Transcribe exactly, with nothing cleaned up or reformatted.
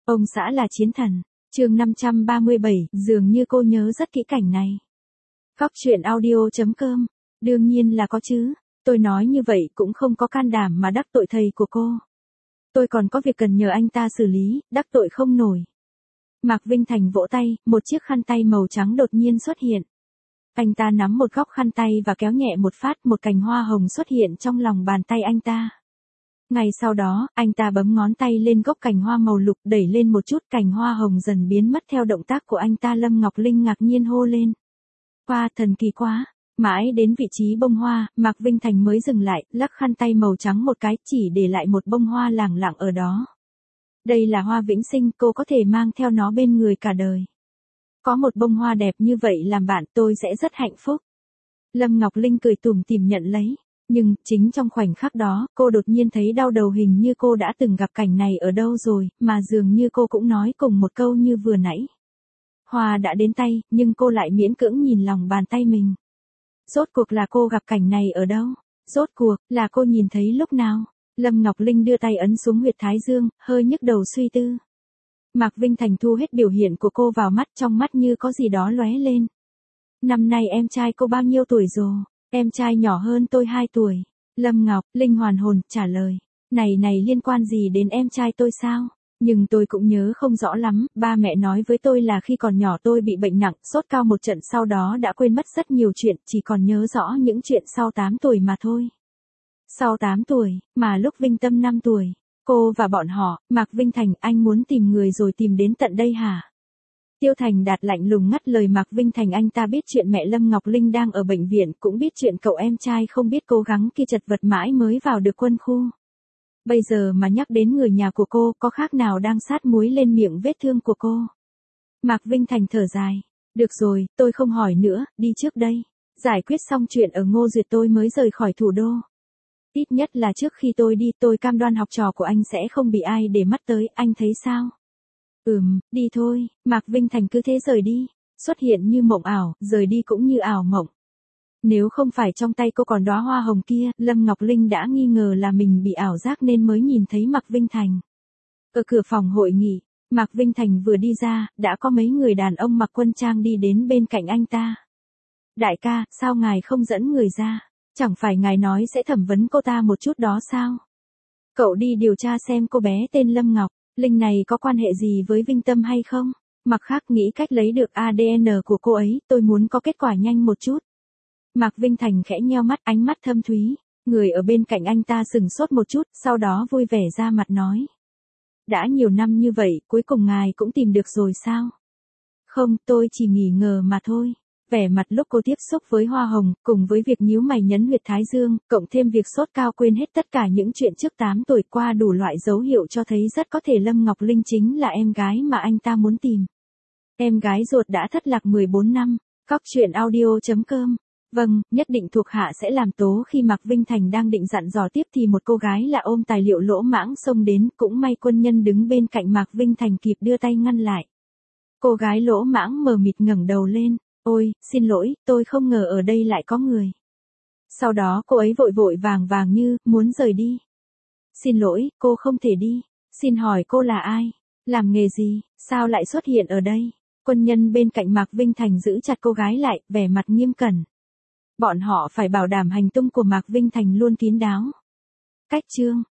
Ông xã là chiến thần. Chương năm trăm ba mươi bảy, dường như cô nhớ rất kỹ cảnh này. Góc truyện audio chấm com. Đương nhiên là có chứ. Tôi nói như vậy cũng không có can đảm mà đắc tội thầy của cô. Tôi còn có việc cần nhờ anh ta xử lý, đắc tội không nổi. Mạc Vinh Thành vỗ tay, một chiếc khăn tay màu trắng đột nhiên xuất hiện. Anh ta nắm một góc khăn tay và kéo nhẹ một phát, một cành hoa hồng xuất hiện trong lòng bàn tay anh ta. Ngay sau đó, anh ta bấm ngón tay lên gốc cành hoa màu lục, đẩy lên một chút, cành hoa hồng dần biến mất theo động tác của anh ta. Lâm Ngọc Linh ngạc nhiên hô lên. Qua, thần kỳ quá. Mãi đến vị trí bông hoa, Mạc Vinh Thành mới dừng lại, lắc khăn tay màu trắng một cái, chỉ để lại một bông hoa lẳng lặng ở đó. Đây là hoa vĩnh sinh, cô có thể mang theo nó bên người cả đời. Có một bông hoa đẹp như vậy làm bạn, tôi sẽ rất hạnh phúc. Lâm Ngọc Linh cười tủm tỉm nhận lấy. Nhưng, chính trong khoảnh khắc đó, cô đột nhiên thấy đau đầu, hình như cô đã từng gặp cảnh này ở đâu rồi, mà dường như cô cũng nói cùng một câu như vừa nãy. Hoa đã đến tay, nhưng cô lại miễn cưỡng nhìn lòng bàn tay mình. Rốt cuộc là cô gặp cảnh này ở đâu? Rốt cuộc, là cô nhìn thấy lúc nào? Lâm Ngọc Linh đưa tay ấn xuống huyệt thái dương, hơi nhức đầu suy tư. Mạc Vinh Thành thu hết biểu hiện của cô vào mắt, trong mắt như có gì đó lóe lên. Năm nay em trai cô bao nhiêu tuổi rồi? Em trai nhỏ hơn tôi hai tuổi. Lâm Ngọc Linh hoàn hồn, trả lời. Này này liên quan gì đến em trai tôi sao? Nhưng tôi cũng nhớ không rõ lắm, ba mẹ nói với tôi là khi còn nhỏ tôi bị bệnh nặng, sốt cao một trận, sau đó đã quên mất rất nhiều chuyện, chỉ còn nhớ rõ những chuyện sau tám tuổi mà thôi. Sau tám tuổi, mà lúc Vinh Tâm năm tuổi, cô và bọn họ, Mạc Vinh Thành, anh muốn tìm người rồi tìm đến tận đây hả? Tiêu Thành Đạt lạnh lùng ngắt lời Mạc Vinh Thành. Anh ta biết chuyện mẹ Lâm Ngọc Linh đang ở bệnh viện, cũng biết chuyện cậu em trai không biết cố gắng kia chật vật mãi mới vào được quân khu. Bây giờ mà nhắc đến người nhà của cô, có khác nào đang sát muối lên miệng vết thương của cô. Mạc Vinh Thành thở dài. Được rồi, tôi không hỏi nữa, đi trước đây. Giải quyết xong chuyện ở Ngô Duyệt tôi mới rời khỏi thủ đô. Ít nhất là trước khi tôi đi, tôi cam đoan học trò của anh sẽ không bị ai để mắt tới, anh thấy sao? Ừm, đi thôi. Mạc Vinh Thành cứ thế rời đi. Xuất hiện như mộng ảo, rời đi cũng như ảo mộng. Nếu không phải trong tay cô còn đóa hoa hồng kia, Lâm Ngọc Linh đã nghi ngờ là mình bị ảo giác nên mới nhìn thấy Mạc Vinh Thành. Ở cửa phòng hội nghị, Mạc Vinh Thành vừa đi ra, đã có mấy người đàn ông mặc quân trang đi đến bên cạnh anh ta. Đại ca, sao ngài không dẫn người ra? Chẳng phải ngài nói sẽ thẩm vấn cô ta một chút đó sao? Cậu đi điều tra xem cô bé tên Lâm Ngọc Linh này có quan hệ gì với Vinh Tâm hay không? Mặt khác nghĩ cách lấy được a đê en của cô ấy, tôi muốn có kết quả nhanh một chút. Mạc Vinh Thành khẽ nheo mắt, ánh mắt thâm thúy. Người ở bên cạnh anh ta sừng sốt một chút, sau đó vui vẻ ra mặt nói. Đã nhiều năm như vậy, cuối cùng ngài cũng tìm được rồi sao? Không, tôi chỉ nghỉ ngờ mà thôi. Vẻ mặt lúc cô tiếp xúc với hoa hồng, cùng với việc nhíu mày nhấn huyệt thái dương, cộng thêm việc sốt cao quên hết tất cả những chuyện trước tám tuổi qua, đủ loại dấu hiệu cho thấy rất có thể Lâm Ngọc Linh chính là em gái mà anh ta muốn tìm. Em gái ruột đã thất lạc mười bốn năm. Góc truyện audio chấm com. Vâng, nhất định thuộc hạ sẽ làm tố. Khi Mạc Vinh Thành đang định dặn dò tiếp thì một cô gái lạ ôm tài liệu lỗ mãng xông đến, cũng may quân nhân đứng bên cạnh Mạc Vinh Thành kịp đưa tay ngăn lại. Cô gái lỗ mãng mờ mịt ngẩng đầu lên. Ôi, xin lỗi, tôi không ngờ ở đây lại có người. Sau đó cô ấy vội vội vàng vàng như muốn rời đi. Xin lỗi, cô không thể đi. Xin hỏi cô là ai? Làm nghề gì? Sao lại xuất hiện ở đây? Quân nhân bên cạnh Mạc Vinh Thành giữ chặt cô gái lại, vẻ mặt nghiêm cẩn. Bọn họ phải bảo đảm hành tung của Mạc Vinh Thành luôn kín đáo. Cách chương